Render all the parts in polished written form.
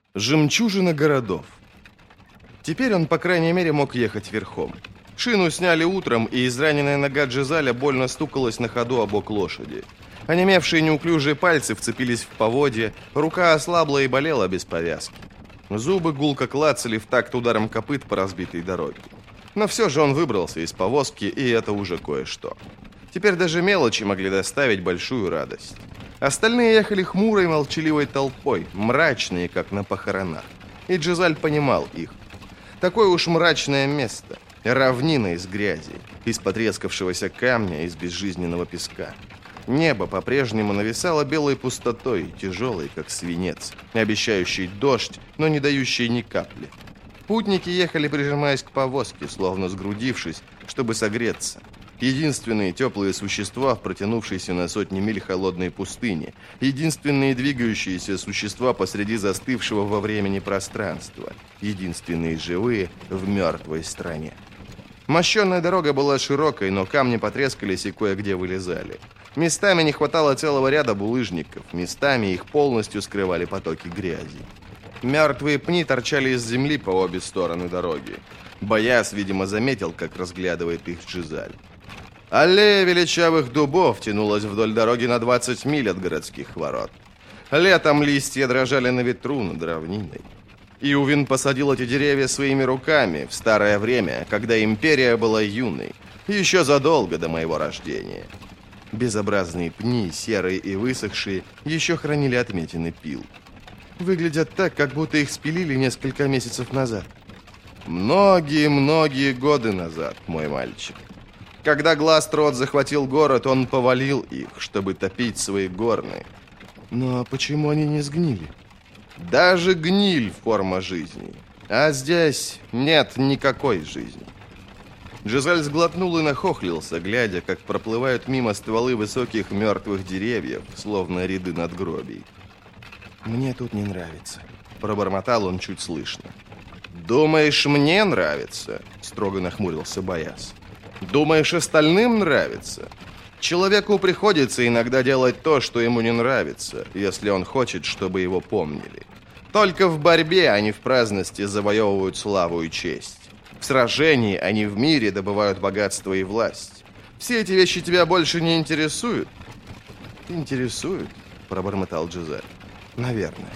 Жемчужина городов. Теперь он, по крайней мере, мог ехать верхом. Шину сняли утром, и израненная нога Джизаля больно стукалась на ходу о бок лошади. Онемевшие неуклюжие пальцы вцепились в поводья, рука ослабла и болела без повязки. Зубы гулко клацали в такт ударом копыт по разбитой дороге. Но все же он выбрался из повозки, и это уже кое-что. Теперь даже мелочи могли доставить большую радость. Остальные ехали хмурой, молчаливой толпой, мрачные, как на похоронах. И Джизаль понимал их. Такое уж мрачное место. Равнина из грязи, из потрескавшегося камня, из безжизненного песка. Небо по-прежнему нависало белой пустотой, тяжелой, как свинец, обещающий дождь, но не дающий ни капли. Путники ехали, прижимаясь к повозке, словно сгрудившись, чтобы согреться. Единственные теплые существа в протянувшейся на сотни миль холодной пустыне. Единственные двигающиеся существа посреди застывшего во времени пространства. Единственные живые в мертвой стране. Мощенная дорога была широкой, но камни потрескались и кое-где вылезали. Местами не хватало целого ряда булыжников, местами их полностью скрывали потоки грязи. Мертвые пни торчали из земли по обе стороны дороги. Бояс, видимо, заметил, как разглядывает их Джизаль. Аллея величавых дубов тянулась вдоль дороги на 20 миль от городских ворот. Летом листья дрожали на ветру над равниной. Иувин посадил эти деревья своими руками в старое время, когда империя была юной, еще задолго до моего рождения. Безобразные пни, серые и высохшие, еще хранили отметины пил. Выглядят так, как будто их спилили несколько месяцев назад. Многие-многие годы назад, мой мальчик. Когда Гластрод захватил город, он повалил их, чтобы топить свои горны. Но почему они не сгнили? Даже гниль – форма жизни. А здесь нет никакой жизни. Джизаль сглотнул и нахохлился, глядя, как проплывают мимо стволы высоких мертвых деревьев, словно ряды надгробий. «Мне тут не нравится», – пробормотал он чуть слышно. «Думаешь, мне нравится?» – строго нахмурился Бояс. «Думаешь, остальным нравится? Человеку приходится иногда делать то, что ему не нравится, если он хочет, чтобы его помнили. Только в борьбе, а не в праздности, завоевывают славу и честь. В сражении, а не в мире, добывают богатство и власть. Все эти вещи тебя больше не интересуют?» «Интересуют», – пробормотал Джизаль. «Наверное».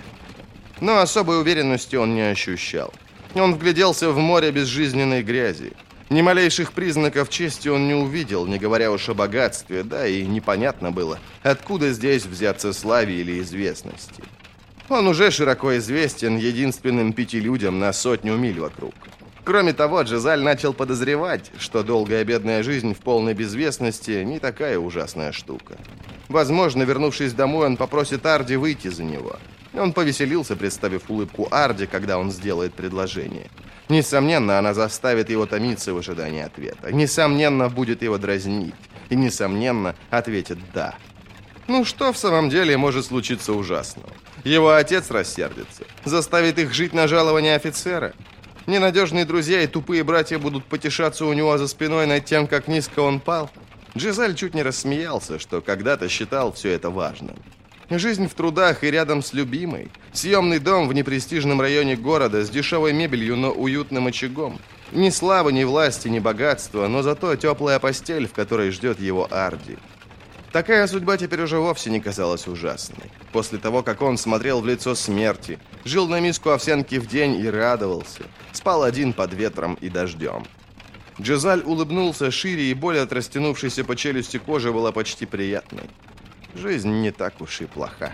Но особой уверенности он не ощущал. Он вгляделся в море безжизненной грязи. Ни малейших признаков чести он не увидел, не говоря уж о богатстве, да и непонятно было, откуда здесь взяться славе или известности. Он уже широко известен единственным 5 людям на 100 миль вокруг. Кроме того, Джизаль начал подозревать, что долгая бедная жизнь в полной безвестности не такая ужасная штука. Возможно, вернувшись домой, он попросит Арди выйти за него. Он повеселился, представив улыбку Арди, когда он сделает предложение. Несомненно, она заставит его томиться в ожидании ответа. Несомненно, будет его дразнить. И, несомненно, ответит «да». Ну что в самом деле может случиться ужасного? Его отец рассердится, заставит их жить на жалование офицера. Ненадежные друзья и тупые братья будут потешаться у него за спиной над тем, как низко он пал. Джизаль чуть не рассмеялся, что когда-то считал все это важным. Жизнь в трудах и рядом с любимой. Съемный дом в непрестижном районе города с дешевой мебелью, но уютным очагом. Ни славы, ни власти, ни богатства, но зато теплая постель, в которой ждет его Арди. Такая судьба теперь уже вовсе не казалась ужасной. После того, как он смотрел в лицо смерти, жил на миску овсянки в день и радовался, спал один под ветром и дождем. Джизаль улыбнулся шире, и боль от растянувшейся по челюсти кожи была почти приятной. Жизнь не так уж и плоха.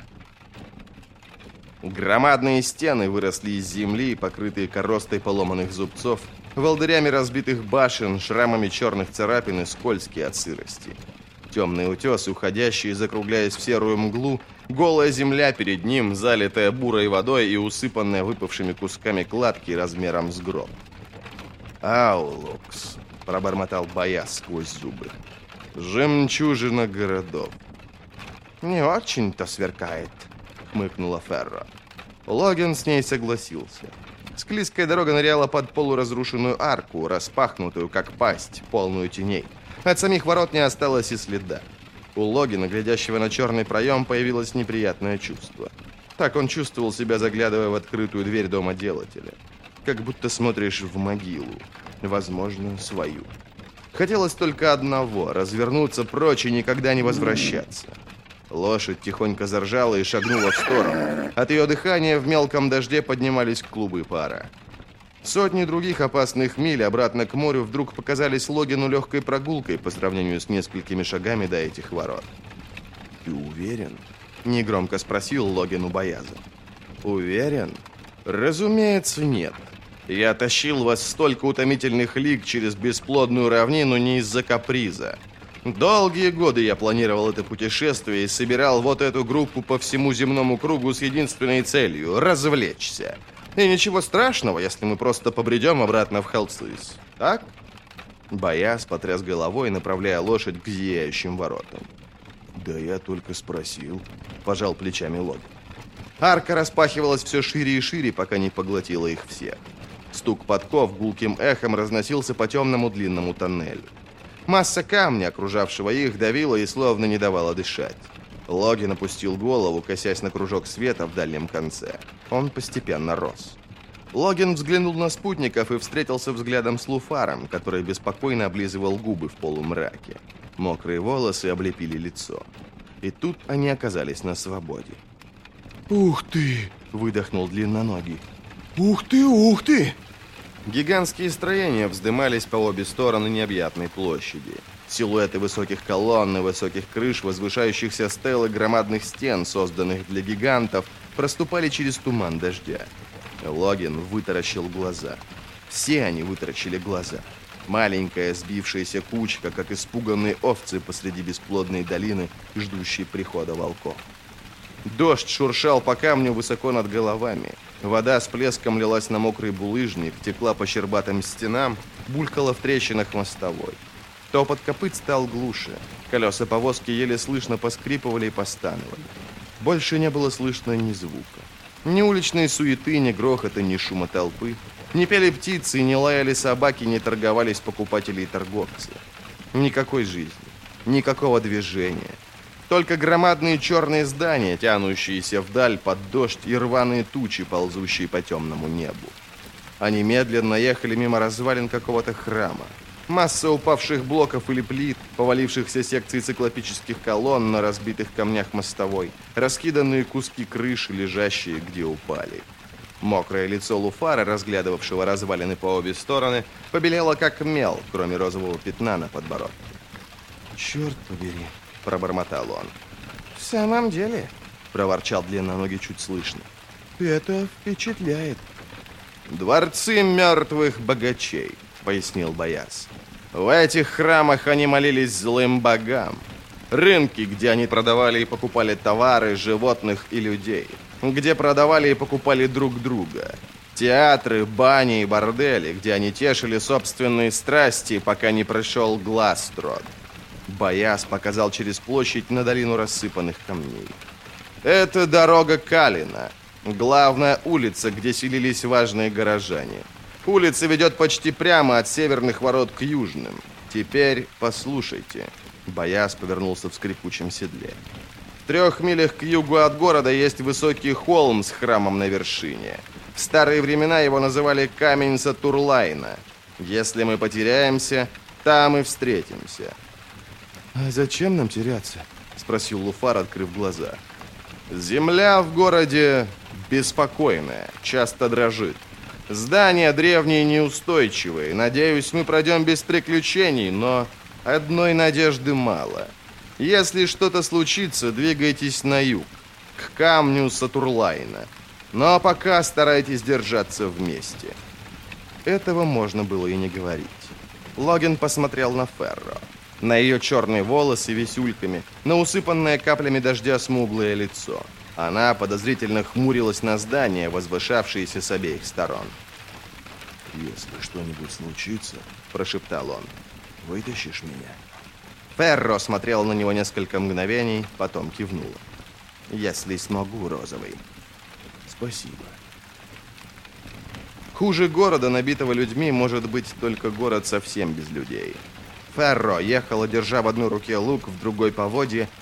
Громадные стены выросли из земли, покрытые коростой поломанных зубцов, волдырями разбитых башен, шрамами черных царапин и скользкие от сырости. Темные утесы, уходящие, закругляясь в серую мглу, голая земля перед ним, залитая бурой водой и усыпанная выпавшими кусками кладки размером с гроб. «Аулукс», — пробормотал Бояс сквозь зубы, — «жемчужина городов». «Не очень-то сверкает», — хмыкнула Ферро. Логин с ней согласился. Склизкая дорога ныряла под полуразрушенную арку, распахнутую, как пасть, полную теней. От самих ворот не осталось и следа. У Логина, глядящего на черный проем, появилось неприятное чувство. Так он чувствовал себя, заглядывая в открытую дверь дома делателя. Как будто смотришь в могилу. Возможно, свою. Хотелось только одного — развернуться прочь и никогда не возвращаться. Лошадь тихонько заржала и шагнула в сторону. От ее дыхания в мелком дожде поднимались клубы пара. Сотни других опасных миль обратно к морю вдруг показались Логину легкой прогулкой по сравнению с несколькими шагами до этих ворот. «Ты уверен?» — негромко спросил Логин у Бояза. «Уверен? Разумеется, нет. Я тащил вас столько утомительных лиг через бесплодную равнину не из-за каприза. Долгие годы я планировал это путешествие и собирал вот эту группу по всему земному кругу с единственной целью — развлечься. И ничего страшного, если мы просто побредем обратно в Хелсис. Так?» Бояз потряс головой, направляя лошадь к зияющим воротам. «Да я только спросил», — пожал плечами Логин. Арка распахивалась все шире и шире, пока не поглотила их всех. Стук подков гулким эхом разносился по темному длинному тоннелю. Масса камня, окружавшего их, давила и словно не давала дышать. Логин опустил голову, косясь на кружок света в дальнем конце. Он постепенно рос. Логин взглянул на спутников и встретился взглядом с Луфаром, который беспокойно облизывал губы в полумраке. Мокрые волосы облепили лицо. И тут они оказались на свободе. «Ух ты!» — выдохнул длинноногий. «Ух ты, ух ты!» Гигантские строения вздымались по обе стороны необъятной площади. Силуэты высоких колонн и высоких крыш, возвышающихся стел и громадных стен, созданных для гигантов, проступали через туман дождя. Логин вытаращил глаза. Все они вытаращили глаза. Маленькая сбившаяся кучка, как испуганные овцы посреди бесплодной долины, ждущей прихода волков. Дождь шуршал по камню высоко над головами. Вода с плеском лилась на мокрый булыжник, текла по щербатым стенам, булькала в трещинах мостовой. Топот копыт стал глуше. Колеса повозки еле слышно поскрипывали и постановали. Больше не было слышно ни звука. Ни уличной суеты, ни грохота, ни шума толпы. Не пели птицы, не лаяли собаки, не торговались покупатели и торговцы. Никакой жизни, никакого движения. Только громадные черные здания, тянущиеся вдаль под дождь, и рваные тучи, ползущие по темному небу. Они медленно ехали мимо развалин какого-то храма. Масса упавших блоков или плит, повалившихся секций циклопических колонн на разбитых камнях мостовой, раскиданные куски крыши, лежащие где упали. Мокрое лицо Луфара, разглядывавшего развалины по обе стороны, побелело как мел, кроме розового пятна на подбородке. «Черт побери!» — пробормотал он. «В самом деле?» — проворчал длинноногий чуть слышно. «Это впечатляет». «Дворцы мертвых богачей», — пояснил Бояз. «В этих храмах они молились злым богам. Рынки, где они продавали и покупали товары, животных и людей. Где продавали и покупали друг друга. Театры, бани и бордели, где они тешили собственные страсти, пока не пришел Гластрод». Бояз показал через площадь на долину рассыпанных камней. «Это дорога Калина, главная улица, где селились важные горожане. Улица ведет почти прямо от северных ворот к южным. Теперь послушайте». Бояз повернулся в скрипучем седле. «В 3 милях к югу от города есть высокий холм с храмом на вершине. В старые времена его называли Камень Сатурлайна. Если мы потеряемся, там и встретимся». «А зачем нам теряться?» — спросил Луфар, открыв глаза. «Земля в городе беспокойная, часто дрожит. Здания древние и неустойчивые. Надеюсь, мы пройдем без приключений, но одной надежды мало. Если что-то случится, двигайтесь на юг, к камню Сатурлайна. Но пока старайтесь держаться вместе». Этого можно было и не говорить. Логин посмотрел на Ферро. На ее черные волосы висюльками, на усыпанное каплями дождя смуглое лицо. Она подозрительно хмурилась на здания, возвышавшиеся с обеих сторон. «Если что-нибудь случится, — прошептал он, — вытащишь меня?» Ферро смотрел на него несколько мгновений, потом кивнула. «Если смогу, Розовый». «Спасибо». Хуже города, набитого людьми, может быть только город совсем без людей. Ферро ехала, держа в одной руке лук, в другой поводье,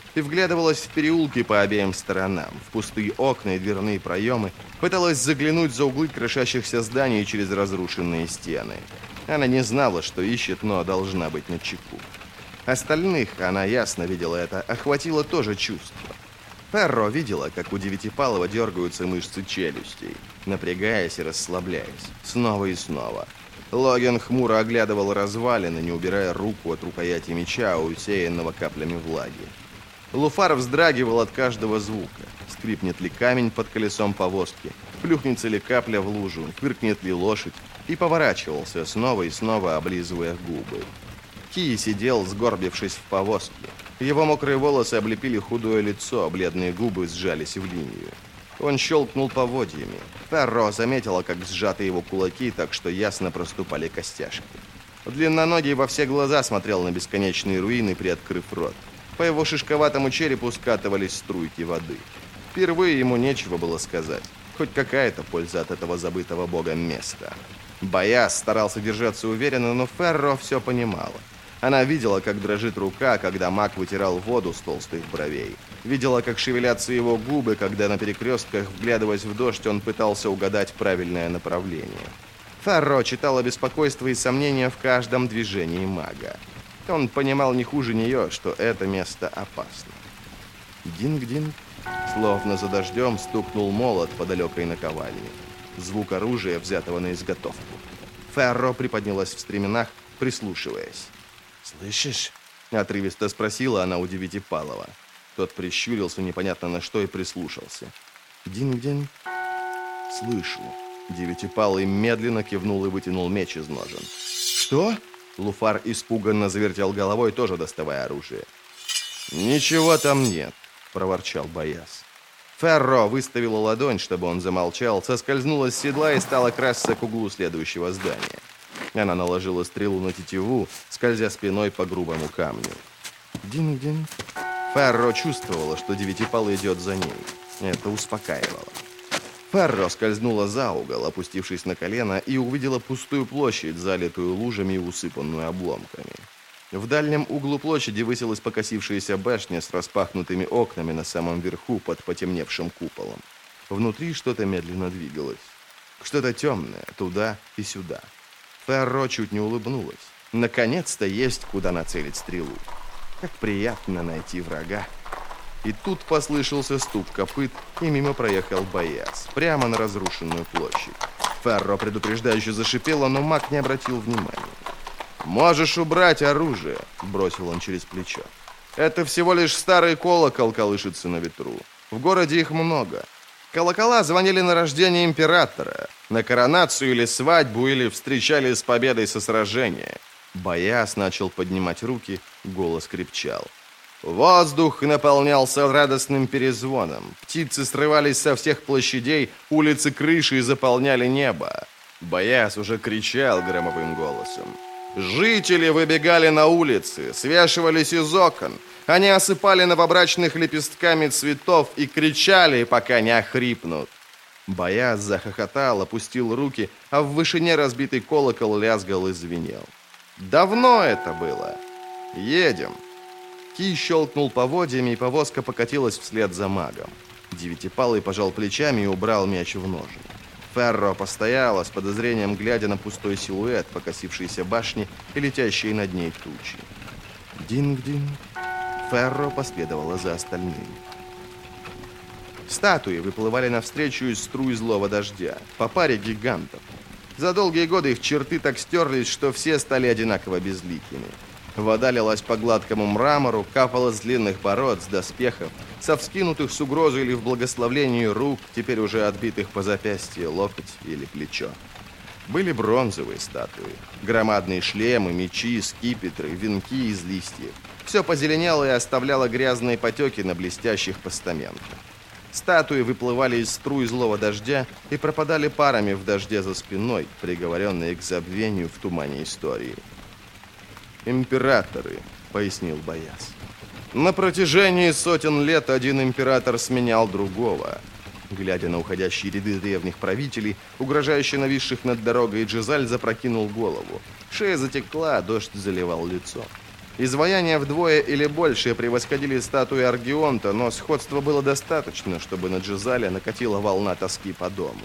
и вглядывалась в переулки по обеим сторонам, в пустые окна и дверные проемы, пыталась заглянуть за углы крошащихся зданий через разрушенные стены. Она не знала, что ищет, но должна быть начеку. Остальных, она ясно видела это, охватило тоже чувство. Ферро видела, как у Девятипалого дергаются мышцы челюстей, напрягаясь и расслабляясь, снова и снова. Логин хмуро оглядывал развалины, не убирая руку от рукояти меча, усеянного каплями влаги. Луфар вздрагивал от каждого звука. Скрипнет ли камень под колесом повозки, плюхнется ли капля в лужу, фыркнет ли лошадь, и поворачивался снова и снова, облизывая губы. Ки сидел, сгорбившись в повозке. Его мокрые волосы облепили худое лицо, а бледные губы сжались в линию. Он щелкнул поводьями. Ферро заметила, как сжаты его кулаки, так что ясно проступали костяшки. Длинноногий во все глаза смотрел на бесконечные руины, приоткрыв рот. По его шишковатому черепу скатывались струйки воды. Впервые ему нечего было сказать. Хоть какая-то польза от этого забытого богом места. Бояз старался держаться уверенно, но Ферро все понимала. Она видела, как дрожит рука, когда маг вытирал воду с толстых бровей. Видела, как шевелятся его губы, когда на перекрестках, вглядываясь в дождь, он пытался угадать правильное направление. Ферро читала беспокойство и сомнения в каждом движении мага. Он понимал не хуже нее, что это место опасно. Динг-динг. Словно за дождем стукнул молот по далекой наковальне. Звук оружия, взятого на изготовку. Ферро приподнялась в стременах, прислушиваясь. «Слышишь?» — отрывисто спросила она у Девятипалова. Тот прищурился непонятно на что и прислушался. «Динг-динг». «Слышу». Девятипалый медленно кивнул и вытянул меч из ножен. «Что?» — Луфар испуганно завертел головой, тоже доставая оружие. «Ничего там нет», — проворчал Бояз. Ферро выставила ладонь, чтобы он замолчал, соскользнула с седла и стала красться к углу следующего здания. Она наложила стрелу на тетиву, скользя спиной по грубому камню. Динг-динг. Ферро чувствовала, что Девятипалый идет за ней. Это успокаивало. Ферро скользнула за угол, опустившись на колено, и увидела пустую площадь, залитую лужами и усыпанную обломками. В дальнем углу площади высилась покосившаяся башня с распахнутыми окнами на самом верху под потемневшим куполом. Внутри что-то медленно двигалось. Что-то темное, туда и сюда. Ферро чуть не улыбнулась. Наконец-то есть куда нацелить стрелу. Как приятно найти врага. И тут послышался стук копыт, и мимо проехал Бояз, прямо на разрушенную площадь. Ферро предупреждающе зашипела, но маг не обратил внимания. «Можешь убрать оружие», — бросил он через плечо. «Это всего лишь старый колокол колышется на ветру. В городе их много. Колокола звонили на рождение императора, на коронацию или свадьбу, или встречали с победой со сражения». Бояз начал поднимать руки, голос крепчал. Воздух наполнялся радостным перезвоном. Птицы срывались со всех площадей, улицы крыши заполняли небо. Бояз уже кричал громовым голосом. Жители выбегали на улицы, свешивались из окон. Они осыпали новобрачных лепестками цветов и кричали, пока не охрипнут. Бояз захохотал, опустил руки, а в вышине разбитый колокол лязгал и звенел. Давно это было. Едем. Ки щелкнул поводьями, и повозка покатилась вслед за магом. Девятипалый пожал плечами и убрал мяч в ножны. Ферро постояла, с подозрением глядя на пустой силуэт покосившейся башни и летящие над ней тучи. Динг-динг. Ферро последовала за остальными. Статуи выплывали навстречу из струй злого дождя, по паре гигантов. За долгие годы их черты так стерлись, что все стали одинаково безликими. Вода лилась по гладкому мрамору, капала с длинных бород, с доспехов, со вскинутых с угрозой или в благословлении рук, теперь уже отбитых по запястье, локоть или плечо. Были бронзовые статуи, громадные шлемы, мечи, скипетры, венки из листьев. Все позеленело и оставляло грязные потеки на блестящих постаментах. Статуи выплывали из струй злого дождя и пропадали парами в дожде за спиной, приговоренные к забвению в тумане истории. «Императоры», — пояснил Бояз. «На протяжении сотен лет один император сменял другого». Глядя на уходящие ряды древних правителей, угрожающе нависших над дорогой, Джизаль запрокинул голову. Шея затекла, дождь заливал лицо. Изваяния вдвое или больше превосходили статуи Аргионта, но сходства было достаточно, чтобы на Джизале накатила волна тоски по дому.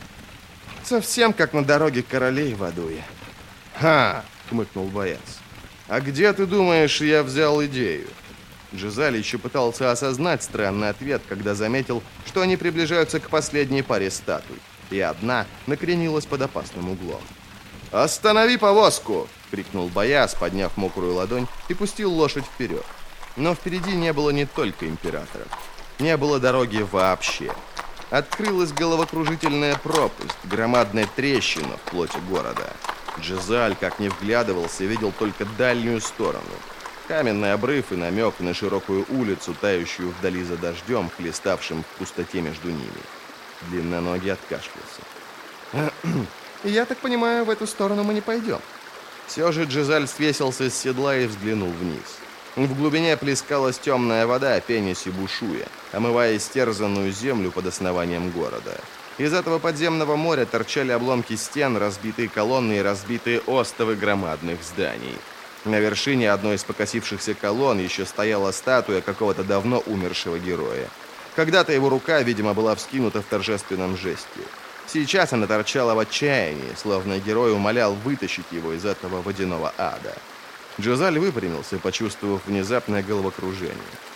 «Совсем как на дороге королей в Адуе». «Ха!» — хмыкнул Бояз. «А где, ты думаешь, я взял идею?» Джизаль еще пытался осознать странный ответ, когда заметил, что они приближаются к последней паре статуй, и одна накренилась под опасным углом. «Останови повозку!» — крикнул Бояз, подняв мокрую ладонь, и пустил лошадь вперед. Но впереди не было не только императора. Не было дороги вообще. Открылась головокружительная пропасть, громадная трещина в плоти города. Джизаль, как ни вглядывался, видел только дальнюю сторону. Каменный обрыв и намек на широкую улицу, тающую вдали за дождем, хлеставшим в пустоте между ними. Длинноногий откашлялся. «Я так понимаю, в эту сторону мы не пойдем». Все же Джизаль свесился с седла и взглянул вниз. В глубине плескалась темная вода, пенясь и бушуя, омывая истерзанную землю под основанием города. Из этого подземного моря торчали обломки стен, разбитые колонны и разбитые остовы громадных зданий. На вершине одной из покосившихся колонн еще стояла статуя какого-то давно умершего героя. Когда-то его рука, видимо, была вскинута в торжественном жесте. Сейчас она торчала в отчаянии, словно герой умолял вытащить его из этого водяного ада. Джизаль выпрямился, почувствовав внезапное головокружение.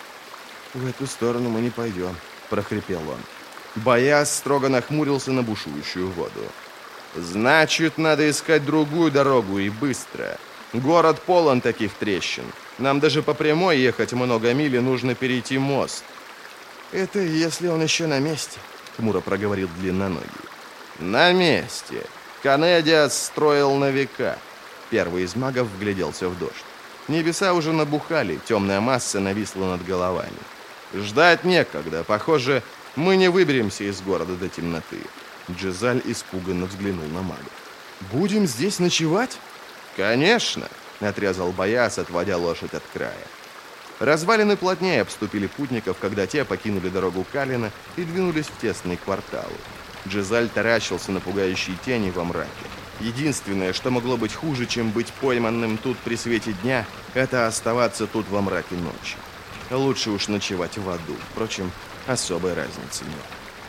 «В эту сторону мы не пойдем», — прохрипел он. Бояз строго нахмурился на бушующую воду. «Значит, надо искать другую дорогу и быстро. Город полон таких трещин. Нам даже по прямой ехать много миль, и нужно перейти мост». «Это если он еще на месте», — хмуро проговорил длинноногий. «На месте. Канедиас строил на века». Первый из магов вгляделся в дождь. Небеса уже набухали, темная масса нависла над головами. Ждать некогда. Похоже, мы не выберемся из города до темноты. Джизаль испуганно взглянул на мага. «Будем здесь ночевать?» «Конечно», — отрезал Бояз, отводя лошадь от края. Развалины плотнее обступили путников, когда те покинули дорогу Калина и двинулись в тесные кварталы. Джизаль таращился на пугающие тени во мраке. Единственное, что могло быть хуже, чем быть пойманным тут при свете дня, это оставаться тут во мраке ночи. Лучше уж ночевать в аду. Впрочем, особой разницы нет.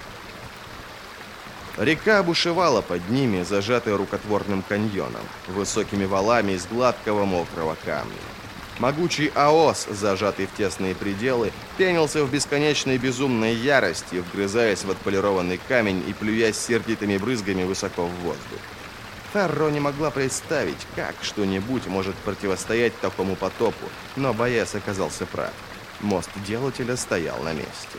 Река бушевала под ними, зажатая рукотворным каньоном, высокими валами из гладкого мокрого камня. Могучий Аос, зажатый в тесные пределы, пенился в бесконечной безумной ярости, вгрызаясь в отполированный камень и плюясь сердитыми брызгами высоко в воздух. Ферро не могла представить, как что-нибудь может противостоять такому потопу, но Бояз оказался прав. Мост Делателя стоял на месте.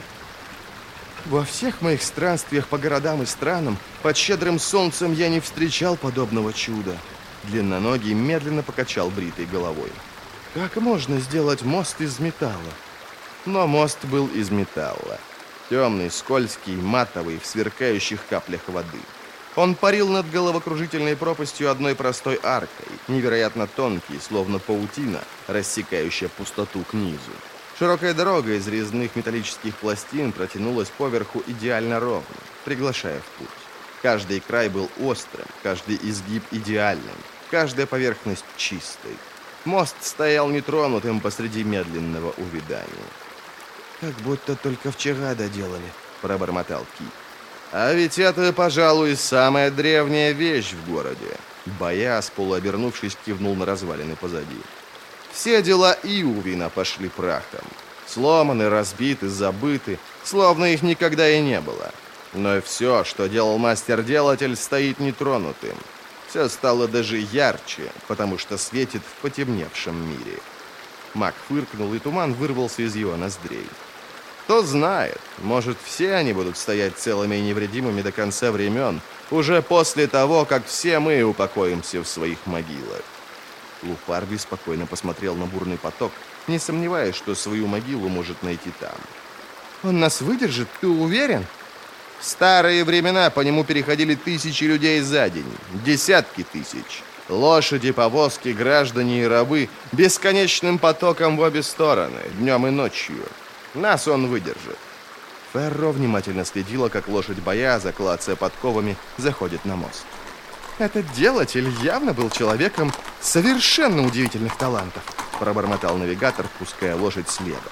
«Во всех моих странствиях по городам и странам под щедрым солнцем я не встречал подобного чуда». Длинноногий медленно покачал бритой головой. «Как можно сделать мост из металла?» Но мост был из металла. Темный, скользкий, матовый, в сверкающих каплях воды. Он парил над головокружительной пропастью одной простой аркой, невероятно тонкий, словно паутина, рассекающая пустоту к низу. Широкая дорога из резных металлических пластин протянулась поверху идеально ровно, приглашая в путь. Каждый край был острым, каждый изгиб идеальным, каждая поверхность чистой. Мост стоял нетронутым посреди медленного увядания. «Как будто только вчера доделали», — пробормотал Ки. «А ведь это, пожалуй, самая древняя вещь в городе». Бояз, полуобернувшись, кивнул на развалины позади. Все дела Иувина пошли прахом. Сломаны, разбиты, забыты, словно их никогда и не было. Но все, что делал мастер-делатель, стоит нетронутым. Все стало даже ярче, потому что светит в потемневшем мире. Маг фыркнул, и туман вырвался из его ноздрей. Кто знает, может, все они будут стоять целыми и невредимыми до конца времен, уже после того, как все мы упокоимся в своих могилах. Лупар беспокойно посмотрел на бурный поток, не сомневаясь, что свою могилу может найти там. «Он нас выдержит, ты уверен?» В старые времена по нему переходили тысячи людей за день, десятки тысяч. Лошади, повозки, граждане и рабы бесконечным потоком в обе стороны, днем и ночью. Нас он выдержит. Ферро внимательно следила, как лошадь Бояза, клацая подковами, заходит на мост. Этот делатель явно был человеком совершенно удивительных талантов, пробормотал навигатор, пуская лошадь следом.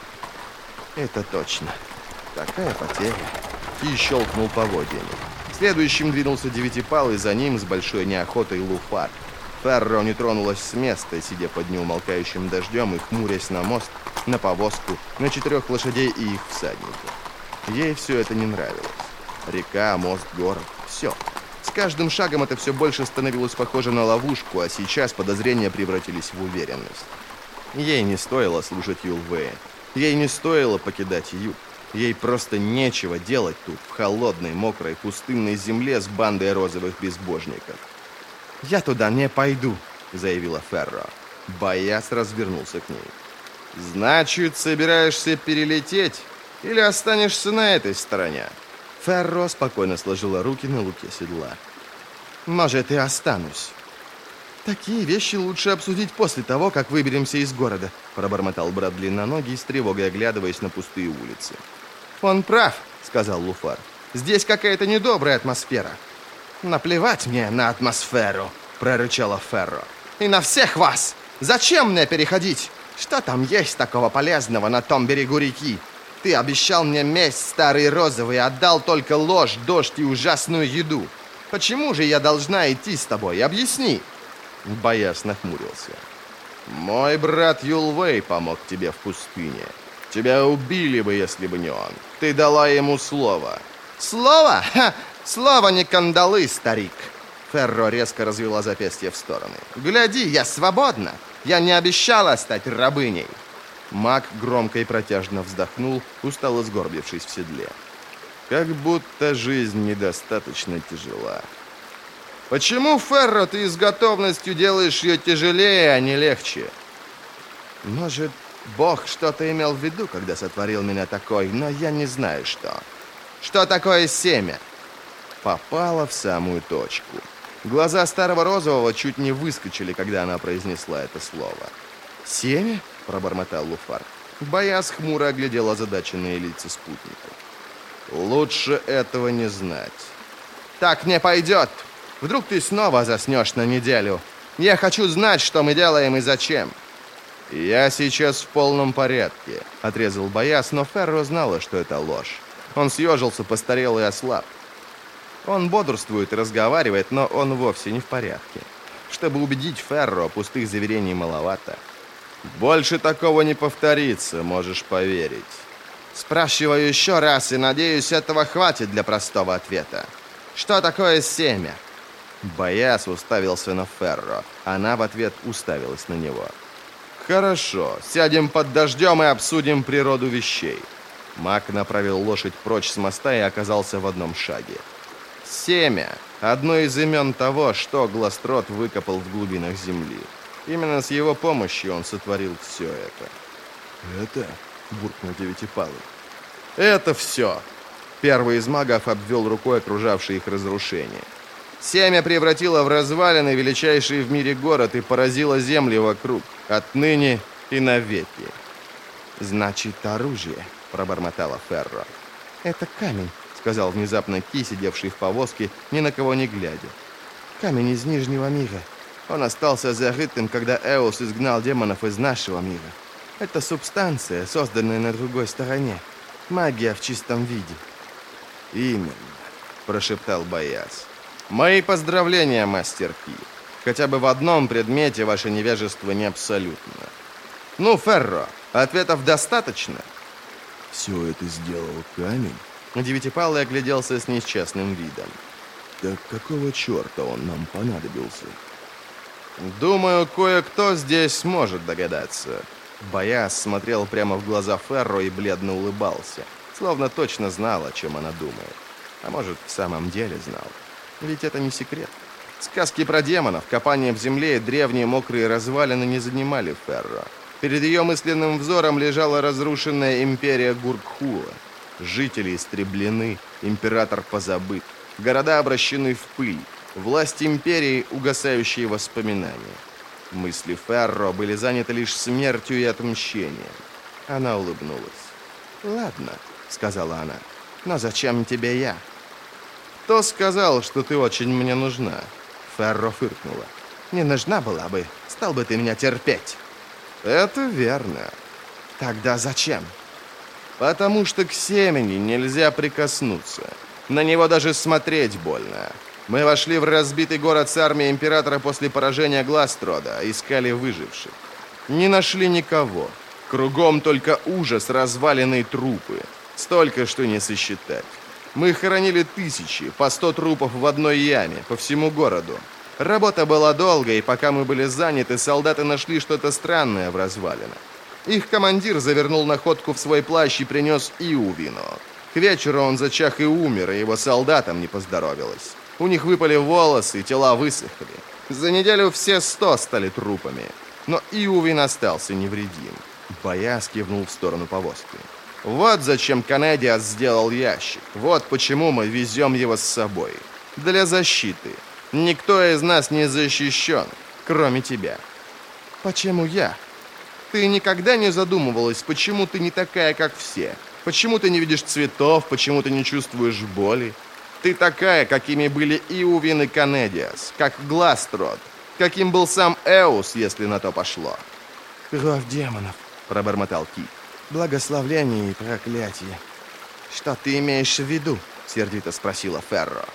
Это точно. Такая потеря. И щелкнул поводьями. Следующим двинулся Девятипалый, за ним с большой неохотой Луфар. Ферро не тронулась с места, сидя под неумолкающим дождем и хмурясь на мост, на повозку, на 4 лошадей и их всадников. Ей все это не нравилось. Река, мост, город — все. С каждым шагом это все больше становилось похоже на ловушку, а сейчас подозрения превратились в уверенность. Ей не стоило слушать Юлвея. Ей не стоило покидать юг. Ей просто нечего делать тут, в холодной, мокрой, пустынной земле с бандой розовых безбожников. «Я туда не пойду», — заявила Ферро. Бояс развернулся к ней. «Значит, собираешься перелететь или останешься на этой стороне?» Ферро спокойно сложила руки на луке седла. «Может, и останусь». «Такие вещи лучше обсудить после того, как выберемся из города», пробормотал брат длинноногий, с тревогой оглядываясь на пустые улицы. «Он прав», — сказал Луфар. «Здесь какая-то недобрая атмосфера». «Наплевать мне на атмосферу», — прорычала Ферро. «И на всех вас! Зачем мне переходить? Что там есть такого полезного на том берегу реки? Ты обещал мне месть, старый розовый, отдал только ложь, дождь и ужасную еду. Почему же я должна идти с тобой? Объясни!» Бояс нахмурился. «Мой брат Юлвей помог тебе в пустыне. Тебя убили бы, если бы не он. Ты дала ему слово». «Слово? Ха! Слово не кандалы, старик!» Ферро резко развела запястье в стороны. «Гляди, я свободна! Я не обещала стать рабыней!» Маг громко и протяжно вздохнул, устало сгорбившись в седле. «Как будто жизнь недостаточно тяжела». «Почему, Ферро, ты с готовностью делаешь ее тяжелее, а не легче?» «Может, Бог что-то имел в виду, когда сотворил меня такой, но я не знаю, что». «Что такое семя?» Попала в самую точку. Глаза старого розового чуть не выскочили, когда она произнесла это слово. «Семя?» — пробормотал Луфар. Бояс хмуро оглядел озадаченные лица спутников. «Лучше этого не знать». «Так не пойдет! Вдруг ты снова заснешь на неделю? Я хочу знать, что мы делаем и зачем». «Я сейчас в полном порядке», — отрезал Бояс, но Ферро знала, что это ложь. Он съежился, постарел и ослаб. Он бодрствует и разговаривает, но он вовсе не в порядке. Чтобы убедить Ферро, пустых заверений маловато. «Больше такого не повторится, можешь поверить». «Спрашиваю еще раз, и надеюсь, этого хватит для простого ответа. Что такое семя?» Бояс уставился на Ферро. Она в ответ уставилась на него. «Хорошо, сядем под дождем и обсудим природу вещей». Маг направил лошадь прочь с моста и оказался в одном шаге. Семя – одно из имен того, что Гластрод выкопал в глубинах земли. Именно с его помощью он сотворил все это. «Это?» – буркнул Девятипалый. «Это все!» Первый из магов обвел рукой окружавшие их разрушения. Семя превратило в развалины величайший в мире город и поразило земли вокруг, отныне и навеки. «Значит, оружие», — пробормотала Ферро. «Это камень», — сказал внезапно Ки, сидевший в повозке, ни на кого не глядя. «Камень из Нижнего мира. Он остался зарытым, когда Эос изгнал демонов из нашего мира. Это субстанция, созданная на другой стороне. Магия в чистом виде». «Именно», — прошептал Бояс. «Мои поздравления, мастер Ки. Хотя бы в одном предмете ваше невежество не абсолютно. Ну, Ферро, ответов достаточно?» «Все это сделал камень?» Девятипалый огляделся с несчастным видом. «Так какого черта он нам понадобился?» «Думаю, кое-кто здесь сможет догадаться». Бояс смотрел прямо в глаза Ферро и бледно улыбался, словно точно знал, о чем она думает. А может, в самом деле знал. Ведь это не секрет. Сказки про демонов, копание в земле и древние мокрые развалины не занимали Ферро. Перед ее мысленным взором лежала разрушенная империя Гуркхула. Жители истреблены, император позабыт, города обращены в пыль, власть империи — угасающие воспоминания. Мысли Ферро были заняты лишь смертью и отмщением. Она улыбнулась. «Ладно», — сказала она, — «но зачем тебе я?» «Кто сказал, что ты очень мне нужна?» Ферро фыркнула. «Не нужна была бы. Стал бы ты меня терпеть». «Это верно. Тогда зачем?» «Потому что к семени нельзя прикоснуться. На него даже смотреть больно. Мы вошли в разбитый город с армией императора после поражения Гластрода, искали выживших. Не нашли никого. Кругом только ужас, разваленные трупы. Столько, что не сосчитать. Мы хоронили тысячи, по 100 трупов в одной яме, по всему городу. Работа была долгой, и пока мы были заняты, солдаты нашли что-то странное в развалинах. Их командир завернул находку в свой плащ и принес Иувину. К вечеру он зачах и умер, и его солдатам не поздоровилось. У них выпали волосы, тела высохли. За неделю все 100 стали трупами. Но Иувин остался невредим. Бояз кивнул в сторону повозки. Вот зачем Канедиас сделал ящик. Вот почему мы везем его с собой. Для защиты. Никто из нас не защищен, кроме тебя. Почему я? Ты никогда не задумывалась, почему ты не такая, как все? Почему ты не видишь цветов? Почему ты не чувствуешь боли? Ты такая, какими были Иувин и Канедиас, как Гластрод, каким был сам Эус, если на то пошло. «Кровь демонов», — пробормотал Кит. «Благословление и проклятие». «Что ты имеешь в виду?» — сердито спросила Ферро.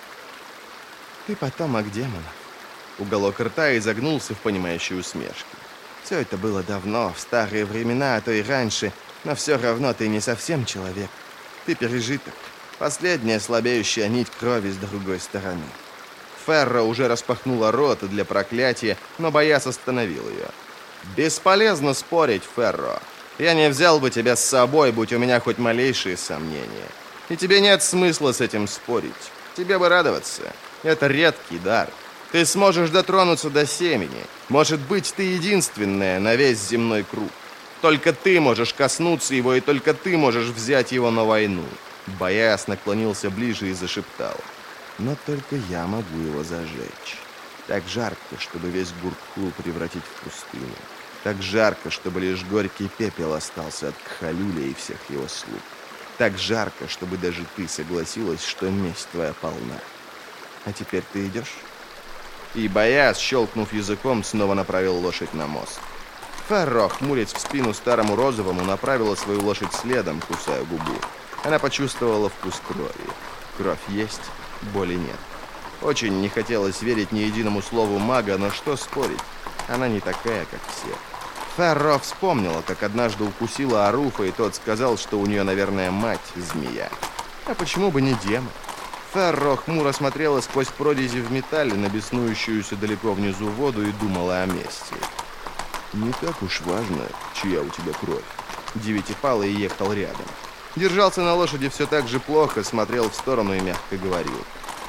«Ты потомок демонов». Уголок рта изогнулся в понимающей усмешке. «Все это было давно, в старые времена, а то и раньше, но все равно ты не совсем человек. Ты пережиток. Последняя слабеющая нить крови с другой стороны». Ферро уже распахнула рот для проклятия, но Бояз остановил ее. «Бесполезно спорить, Ферро. Я не взял бы тебя с собой, будь у меня хоть малейшие сомнения. И тебе нет смысла с этим спорить. Тебе бы радоваться. Это редкий дар. Ты сможешь дотронуться до семени. Может быть, ты единственная на весь земной круг. Только ты можешь коснуться его, и только ты можешь взять его на войну». Бояз наклонился ближе и зашептал. «Но только я могу его зажечь. Так жарко, чтобы весь Гуркхул превратить в пустыню. Так жарко, чтобы лишь горький пепел остался от Кхалюля и всех его слуг. Так жарко, чтобы даже ты согласилась, что месть твоя полна. А теперь ты идешь?» И Бояз, щелкнув языком, снова направил лошадь на мост. Ферро, хмурясь в спину старому розовому, направила свою лошадь следом, кусая губу. Она почувствовала вкус крови. Кровь есть, боли нет. Очень не хотелось верить ни единому слову мага, но что спорить? Она не такая, как все. Ферро вспомнила, как однажды укусила Аруфа, и тот сказал, что у нее, наверное, мать змея. А почему бы не демон? Ферро хмуро смотрела сквозь прорези в металле на беснующуюся далеко внизу воду и думала о мести. «Не так уж важно, чья у тебя кровь». Девятипалый ехал рядом. Держался на лошади все так же плохо, смотрел в сторону и мягко говорил.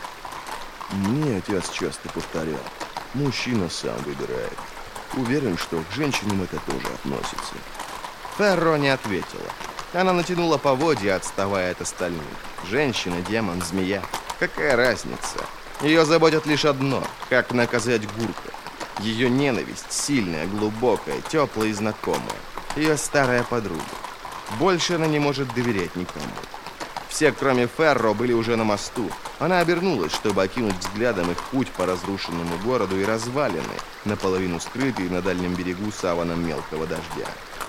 «Мне отец часто повторял, мужчина сам выбирает. Уверен, что к женщинам это тоже относится». Ферро не ответила. Она натянула поводья, отставая от остальных. Женщина, демон, змея. Какая разница? Ее заботит лишь одно — как наказать Гурка. Ее ненависть сильная, глубокая, теплая и знакомая. Ее старая подруга. Больше она не может доверять никому. Все, кроме Ферро, были уже на мосту. Она обернулась, чтобы окинуть взглядом их путь по разрушенному городу и развалины, наполовину скрытые на дальнем берегу саваном мелкого дождя.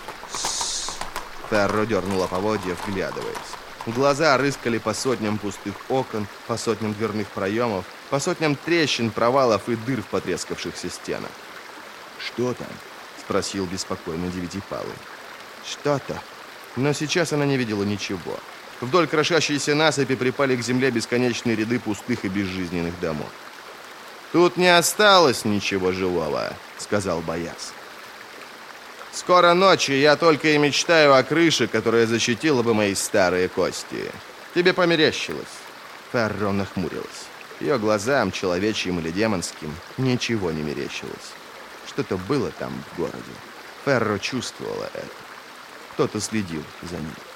Ферро дернула поводья, вглядываясь. Глаза рыскали по сотням пустых окон, по сотням дверных проемов, по сотням трещин, провалов и дыр в потрескавшихся стенах. «Что там?» — спросил беспокойно Девятипалый. «Что-то». Но сейчас она не видела ничего. Вдоль крошащейся насыпи припали к земле бесконечные ряды пустых и безжизненных домов. «Тут не осталось ничего живого», — сказал Бояз. «Скоро ночь, и я только и мечтаю о крыше, которая защитила бы мои старые кости. Тебе померещилось?» Ферро нахмурилась. Ее глазам, человечьим или демонским, ничего не мерещилось. Что-то было там в городе. Ферро чувствовала это. Кто-то следил за ним.